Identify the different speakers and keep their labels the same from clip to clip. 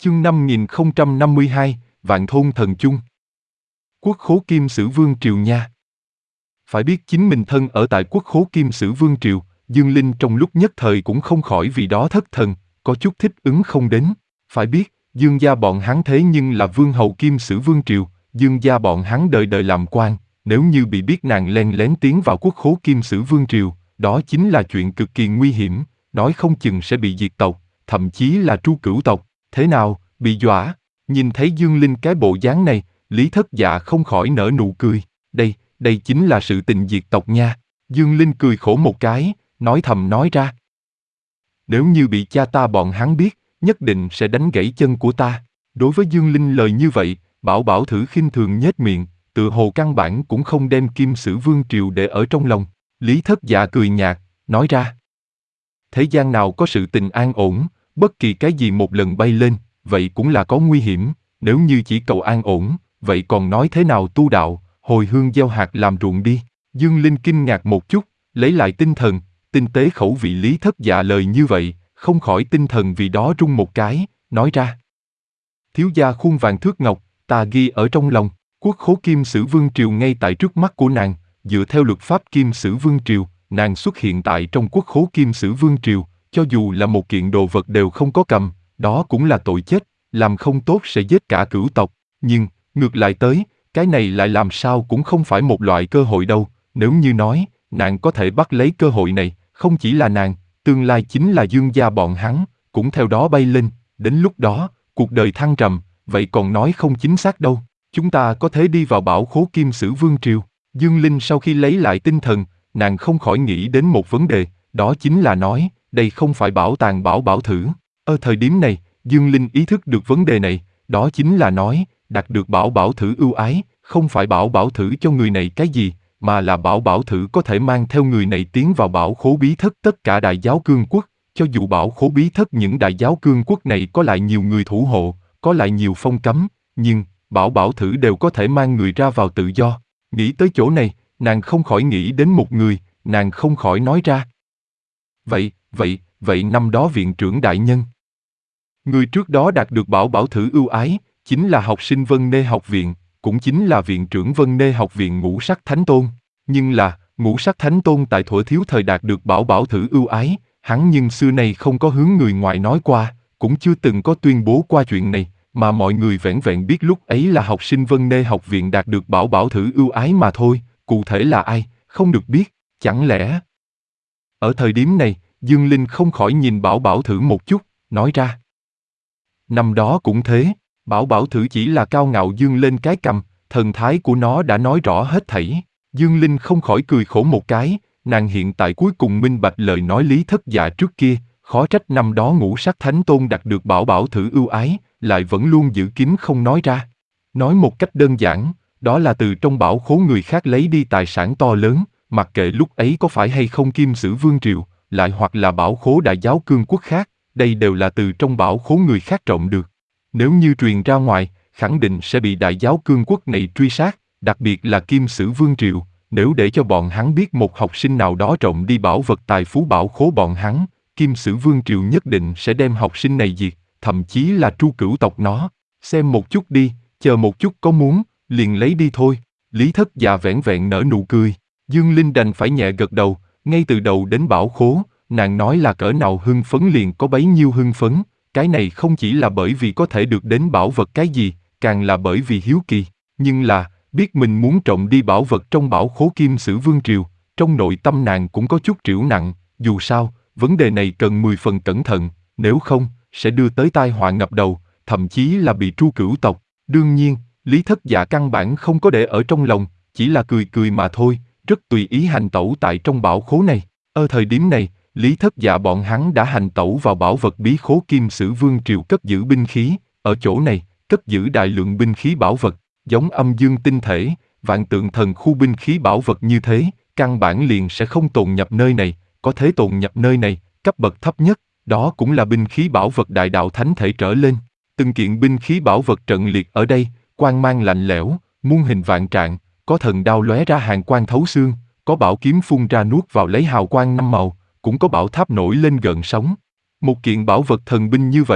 Speaker 1: Chương 5052, Vạn Thôn Thần Chung. Quốc khố Kim Sử Vương Triều nha. Phải biết chính mình thân ở tại quốc khố Kim Sử Vương Triều, Dương Linh trong lúc nhất thời cũng không khỏi vì đó thất thần, có chút thích ứng không đến. Phải biết, Dương gia bọn hắn thế nhưng là vương hầu Kim Sử Vương Triều, Dương gia bọn hắn đời đời làm quan, nếu như bị biết nàng len lén tiến vào quốc khố Kim Sử Vương Triều, đó chính là chuyện cực kỳ nguy hiểm, nói không chừng sẽ bị diệt tộc, thậm chí là tru cửu tộc. Thế nào, bị dọa? Nhìn thấy Dương Linh cái bộ dáng này, Lý Thất Dạ không khỏi nở nụ cười. Đây chính là sự tình diệt tộc nha. Dương Linh cười khổ một cái, nói thầm nói ra. Nếu như bị cha ta bọn hắn biết, nhất định sẽ đánh gãy chân của ta. Đối với Dương Linh lời như vậy, Bảo Bảo thử khinh thường nhếch miệng, tựa hồ căn bản cũng không đem Kim Sử Vương Triều để ở trong lòng. Lý Thất Dạ cười nhạt, nói ra. Thế gian nào có sự tình an ổn, bất kỳ cái gì một lần bay lên, vậy cũng là có nguy hiểm, nếu như chỉ cầu an ổn, vậy còn nói thế nào tu đạo, hồi hương gieo hạt làm ruộng đi. Dương Linh kinh ngạc một chút, lấy lại tinh thần, tinh tế khẩu vị Lý Thất Dạ lời như vậy, không khỏi tinh thần vì đó rung một cái, nói ra. Thiếu gia khuôn vàng thước ngọc, ta ghi ở trong lòng, quốc khố Kim Sử Vương Triều ngay tại trước mắt của nàng, dựa theo luật pháp Kim Sử Vương Triều, nàng xuất hiện tại trong quốc khố Kim Sử Vương Triều, cho dù là một kiện đồ vật đều không có cầm, đó cũng là tội chết, làm không tốt sẽ giết cả cửu tộc, nhưng, ngược lại tới, cái này lại làm sao cũng không phải một loại cơ hội đâu, nếu như nói, nàng có thể bắt lấy cơ hội này, không chỉ là nàng, tương lai chính là Dương gia bọn hắn, cũng theo đó bay lên, đến lúc đó, cuộc đời thăng trầm, vậy còn nói không chính xác đâu, chúng ta có thể đi vào bảo khố Kim Sử Vương Triều. Dương Linh sau khi lấy lại tinh thần, nàng không khỏi nghĩ đến một vấn đề, đó chính là nói, đây không phải bảo tàng Bảo Bảo thử. Ở thời điểm này, Dương Linh ý thức được vấn đề này, đó chính là nói, đạt được Bảo Bảo thử ưu ái, không phải Bảo Bảo thử cho người này cái gì, mà là Bảo Bảo thử có thể mang theo người này tiến vào bảo khố bí thất tất cả đại giáo cương quốc, cho dù bảo khố bí thất những đại giáo cương quốc này có lại nhiều người thủ hộ, có lại nhiều phong cấm, nhưng, Bảo Bảo thử đều có thể mang người ra vào tự do. Nghĩ tới chỗ này, nàng không khỏi nghĩ đến một người, nàng không khỏi nói ra. Vậy năm đó viện trưởng đại nhân. Người trước đó đạt được Bảo Bảo thử ưu ái, chính là học sinh Vân Nê học viện, cũng chính là viện trưởng Vân Nê học viện Ngũ Sắc Thánh Tôn. Nhưng là, Ngũ Sắc Thánh Tôn tại thuở thiếu thời đạt được Bảo Bảo thử ưu ái, hắn nhưng xưa nay không có hướng người ngoài nói qua, cũng chưa từng có tuyên bố qua chuyện này, mà mọi người vẻn vẹn biết lúc ấy là học sinh Vân Nê học viện đạt được Bảo Bảo thử ưu ái mà thôi, cụ thể là ai, không được biết, chẳng lẽ. Ở thời điểm này, Dương Linh không khỏi nhìn Bảo Bảo thử một chút, nói ra. Năm đó cũng thế, Bảo Bảo thử chỉ là cao ngạo dương lên cái cằm, thần thái của nó đã nói rõ hết thảy. Dương Linh không khỏi cười khổ một cái, nàng hiện tại cuối cùng minh bạch lời nói Lý Thất Dạ trước kia, khó trách năm đó Ngũ Sắc Thánh Tôn đạt được Bảo Bảo thử ưu ái, lại vẫn luôn giữ kín không nói ra. Nói một cách đơn giản, đó là từ trong bảo khố người khác lấy đi tài sản to lớn, mặc kệ lúc ấy có phải hay không Kim Sử Vương Triều, lại hoặc là bảo khố đại giáo cương quốc khác, đây đều là từ trong bảo khố người khác trộm được. Nếu như truyền ra ngoài, khẳng định sẽ bị đại giáo cương quốc này truy sát, đặc biệt là Kim Sử Vương Triều, nếu để cho bọn hắn biết một học sinh nào đó trộm đi bảo vật tài phú bảo khố bọn hắn, Kim Sử Vương Triều nhất định sẽ đem học sinh này diệt, thậm chí là tru cửu tộc nó. Xem một chút đi, chờ một chút có muốn, liền lấy đi thôi. Lý Thất Dạ vẻn vẹn nở nụ cười, Dương Linh đành phải nhẹ gật đầu, ngay từ đầu đến bảo khố, nàng nói là cỡ nào hưng phấn liền có bấy nhiêu hưng phấn, cái này không chỉ là bởi vì có thể được đến bảo vật cái gì, càng là bởi vì hiếu kỳ, nhưng là, biết mình muốn trộm đi bảo vật trong bảo khố Kim Sử Vương Triều, trong nội tâm nàng cũng có chút trĩu nặng, dù sao, vấn đề này cần 10 phần cẩn thận, nếu không, sẽ đưa tới tai họa ngập đầu, thậm chí là bị tru cửu tộc. Đương nhiên, Lý Thất Dạ căn bản không có để ở trong lòng, chỉ là cười cười mà thôi, rất tùy ý hành tẩu tại trong bảo khố này. Ở thời điểm này, Lý Thất Dạ bọn hắn đã hành tẩu vào bảo vật bí khố Kim Sử Vương Triều cất giữ binh khí, ở chỗ này, cất giữ đại lượng binh khí bảo vật, giống âm dương tinh thể, vạn tượng thần khu binh khí bảo vật như thế, căn bản liền sẽ không tồn nhập nơi này, có thể tồn nhập nơi này, cấp bậc thấp nhất, đó cũng là binh khí bảo vật đại đạo thánh thể trở lên. Từng kiện binh khí bảo vật trận liệt ở đây, quang mang lạnh lẽo, muôn hình vạn trạng, có thần đao lóe ra hàn quang thấu xương, có bảo kiếm phun ra nuốt vào lấy hào quang năm màu, cũng có bảo tháp nổi lên gợn sóng. Một kiện bảo vật thần binh như vậy,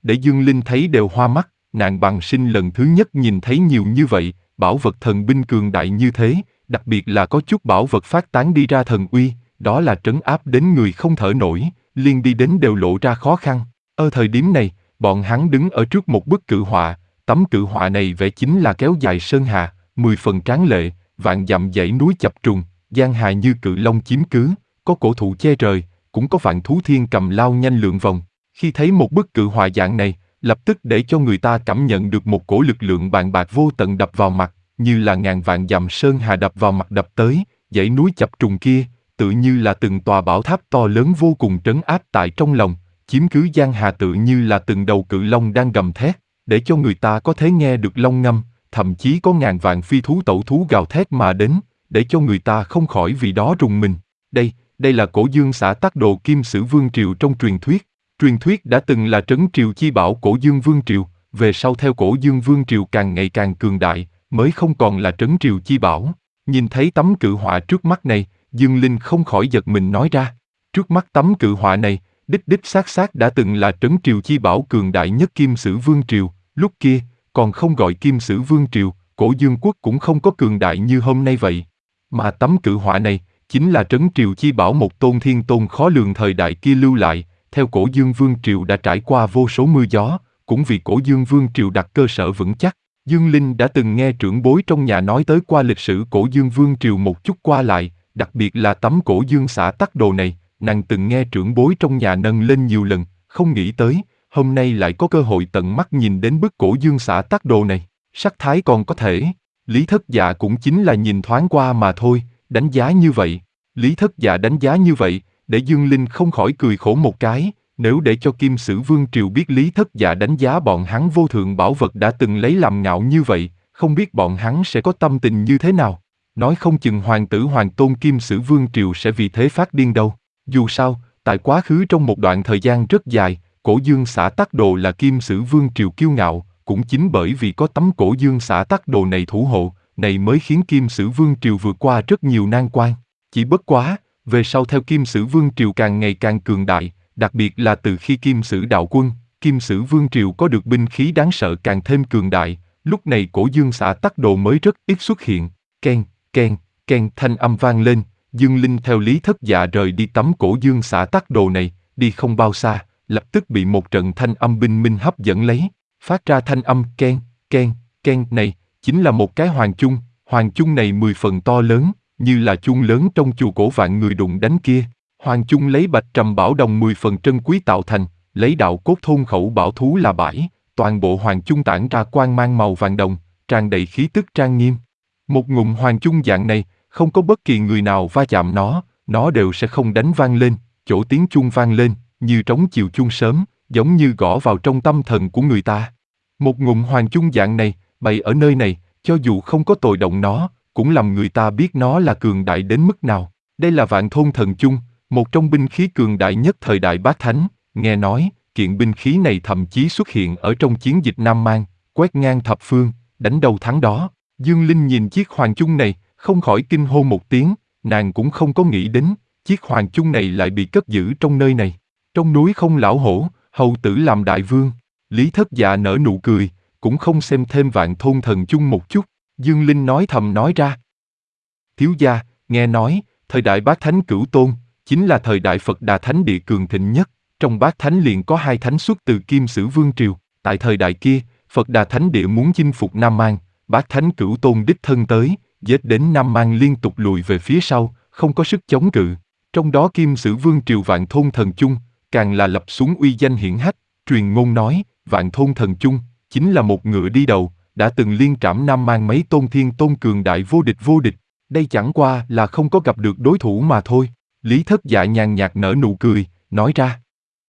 Speaker 1: để Dương Linh thấy đều hoa mắt, nàng bằng sinh lần thứ nhất nhìn thấy nhiều như vậy, bảo vật thần binh cường đại như thế, đặc biệt là có chút bảo vật phát tán đi ra thần uy, đó là trấn áp đến người không thở nổi, liền đi đến đều lộ ra khó khăn. Ở thời điểm này, bọn hắn đứng ở trước một bức cự họa, tấm cự họa này vẽ chính là kéo dài sơn hà, 10 phần tráng lệ, vạn dặm dãy núi chập trùng, giang hà như cự long chiếm cứ, có cổ thụ che trời, cũng có vạn thú thiên cầm lao nhanh lượn vòng. Khi thấy một bức cự họa dạng này, lập tức để cho người ta cảm nhận được một cổ lực lượng bàn bạc vô tận đập vào mặt, như là ngàn vạn dặm sơn hà đập vào mặt đập tới, dãy núi chập trùng kia, tự như là từng tòa bảo tháp to lớn vô cùng trấn áp tại trong lòng, chiếm cứ giang hà tự như là từng đầu cự long đang gầm thét, để cho người ta có thể nghe được long ngâm, thậm chí có ngàn vạn phi thú tẩu thú gào thét mà đến, để cho người ta không khỏi vì đó rùng mình. Đây là Cổ Dương Xả Tắc Đồ Kim Sử Vương Triều trong truyền thuyết. Truyền thuyết đã từng là trấn triều chi bảo Cổ Dương Vương Triều, về sau theo Cổ Dương Vương Triều càng ngày càng cường đại, mới không còn là trấn triều chi bảo. Nhìn thấy tấm cự họa trước mắt này, Dương Linh không khỏi giật mình nói ra. Trước mắt tấm cự họa này, đích xác đã từng là trấn triều chi bảo cường đại nhất Kim Sử Vương Triều, lúc kia, còn không gọi Kim Sử Vương Triều, Cổ Dương Quốc cũng không có cường đại như hôm nay vậy. Mà tấm cự họa này, chính là trấn triều chi bảo một tôn thiên tôn khó lường thời đại kia lưu lại, theo Cổ Dương Vương Triều đã trải qua vô số mưa gió, cũng vì Cổ Dương Vương Triều đặt cơ sở vững chắc. Dương Linh đã từng nghe trưởng bối trong nhà nói tới qua lịch sử Cổ Dương Vương Triều một chút qua lại, đặc biệt là tấm Cổ Dương Xả Tắc Đồ này, nàng từng nghe trưởng bối trong nhà nâng lên nhiều lần, không nghĩ tới, hôm nay lại có cơ hội tận mắt nhìn đến bức Cổ Dương Xả Tắc Đồ này, sắc thái còn có thể. Lý Thất Dạ cũng chính là nhìn thoáng qua mà thôi, đánh giá như vậy. Lý Thất Dạ đánh giá như vậy, để Dương Linh không khỏi cười khổ một cái, nếu để cho Kim Sử Vương Triều biết Lý Thất Dạ đánh giá bọn hắn vô thượng bảo vật đã từng lấy làm ngạo như vậy, không biết bọn hắn sẽ có tâm tình như thế nào. Nói không chừng hoàng tử hoàng tôn Kim Sử Vương Triều sẽ vì thế phát điên đâu. Dù sao, tại quá khứ trong một đoạn thời gian rất dài, Cổ Dương Xả Tắc Đồ là Kim Sử Vương Triều kiêu ngạo, cũng chính bởi vì có tấm Cổ Dương Xả Tắc Đồ này thủ hộ, này mới khiến Kim Sử Vương Triều vượt qua rất nhiều nan quan. Chỉ bất quá, về sau theo Kim Sử Vương Triều càng ngày càng cường đại, đặc biệt là từ khi Kim Sử Đạo Quân, Kim Sử Vương Triều có được binh khí đáng sợ càng thêm cường đại, lúc này Cổ Dương Xả Tắc Đồ mới rất ít xuất hiện. Keng, keng, keng thanh âm vang lên, Dương Linh theo Lý Thất Dạ rời đi tấm Cổ Dương Xả Tắc Đồ này, đi không bao xa, lập tức bị một trận thanh âm bình minh hấp dẫn lấy, phát ra thanh âm keng, keng, keng này, chính là một cái hoàng chung này 10 phần to lớn, như là chuông lớn trong chùa cổ vạn người đụng đánh kia. Hoàng chung lấy bạch trầm bảo đồng 10 phần trân quý tạo thành, lấy đạo cốt thôn khẩu bảo thú là bãi, toàn bộ hoàng chung tản ra quang mang màu vàng đồng, tràn đầy khí tức trang nghiêm. Một ngụm hoàng chung dạng này, không có bất kỳ người nào va chạm nó đều sẽ không đánh vang lên, chỗ tiếng chuông vang lên, như trống chiều chuông sớm, giống như gõ vào trong tâm thần của người ta. Một ngụm hoàng chung dạng này, bày ở nơi này, cho dù không có tồi động nó, cũng làm người ta biết nó là cường đại đến mức nào. Đây là Vạn Thôn Thần Chung, một trong binh khí cường đại nhất thời đại Bát Thánh. Nghe nói, kiện binh khí này thậm chí xuất hiện ở trong chiến dịch Nam Mang, quét ngang thập phương, đánh đầu thắng đó. Dương Linh nhìn chiếc hoàng chung này, không khỏi kinh hô một tiếng, nàng cũng không có nghĩ đến, chiếc hoàng chung này lại bị cất giữ trong nơi này. Trong núi không lão hổ, hầu tử làm đại vương. Lý Thất Dạ nở nụ cười, cũng không xem thêm Vạn Thôn Thần Chung một chút. Dương Linh nói thầm nói ra. Thiếu gia, nghe nói, thời đại Bát Thánh Cửu Tôn, chính là thời đại Phật Đà Thánh Địa cường thịnh nhất. Trong Bát Thánh liền có 2 thánh xuất từ Kim Sử Vương Triều. Tại thời đại kia, Phật Đà Thánh Địa muốn chinh phục Nam Mang, Bát Thánh Cửu Tôn đích thân tới, giết đến Nam Mang liên tục lùi về phía sau, không có sức chống cự. Trong đó Kim Sử Vương Triều Vạn Thôn Thần Chung, càng là lập xuống uy danh hiển hách. Truyền ngôn nói, Vạn Thôn Thần Chung, chính là một ngựa đi đầu, đã từng liên trảm Nam Mang mấy tôn thiên tôn cường đại vô địch. Đây chẳng qua là không có gặp được đối thủ mà thôi. Lý Thất Dạ nhàn nhạt nở nụ cười, nói ra.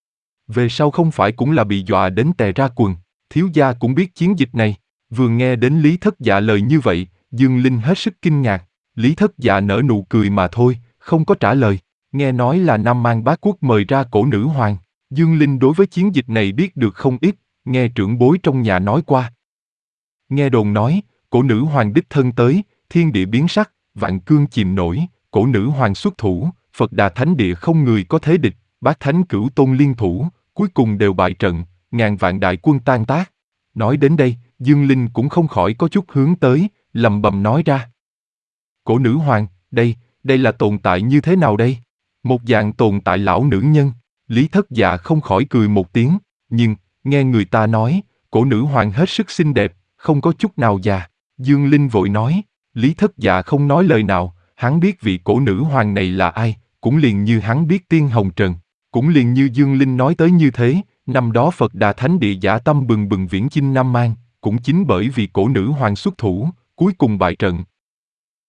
Speaker 1: Về sau không phải cũng là bị dọa đến tè ra quần, thiếu gia cũng biết chiến dịch này. Vừa nghe đến Lý Thất Dạ lời như vậy, Dương Linh hết sức kinh ngạc. Lý Thất Dạ nở nụ cười mà thôi, không có trả lời. Nghe nói là Nam Mang Bá Quốc mời ra cổ nữ hoàng. Dương Linh đối với chiến dịch này biết được không ít, nghe trưởng bối trong nhà nói qua. Nghe đồn nói, cổ nữ hoàng đích thân tới, thiên địa biến sắc, vạn cương chìm nổi, cổ nữ hoàng xuất thủ, Phật Đà Thánh Địa không người có thế địch, Bát Thánh Cửu Tôn liên thủ, cuối cùng đều bại trận, ngàn vạn đại quân tan tác. Nói đến đây, Dương Linh cũng không khỏi có chút hướng tới, lầm bầm nói ra. Cổ nữ hoàng, đây là tồn tại như thế nào đây? Một dạng tồn tại lão nữ nhân. Lý Thất Dạ không khỏi cười một tiếng, nhưng, nghe người ta nói, cổ nữ hoàng hết sức xinh đẹp, không có chút nào già. Dương Linh vội nói, Lý Thất Dạ không nói lời nào, hắn biết vị cổ nữ hoàng này là ai, cũng liền như hắn biết Tiên Hồng Trần. Cũng liền như Dương Linh nói tới như thế, năm đó Phật Đà Thánh Địa dã tâm bừng bừng viễn chinh Nam Mang, cũng chính bởi vì cổ nữ hoàng xuất thủ, cuối cùng bại trận,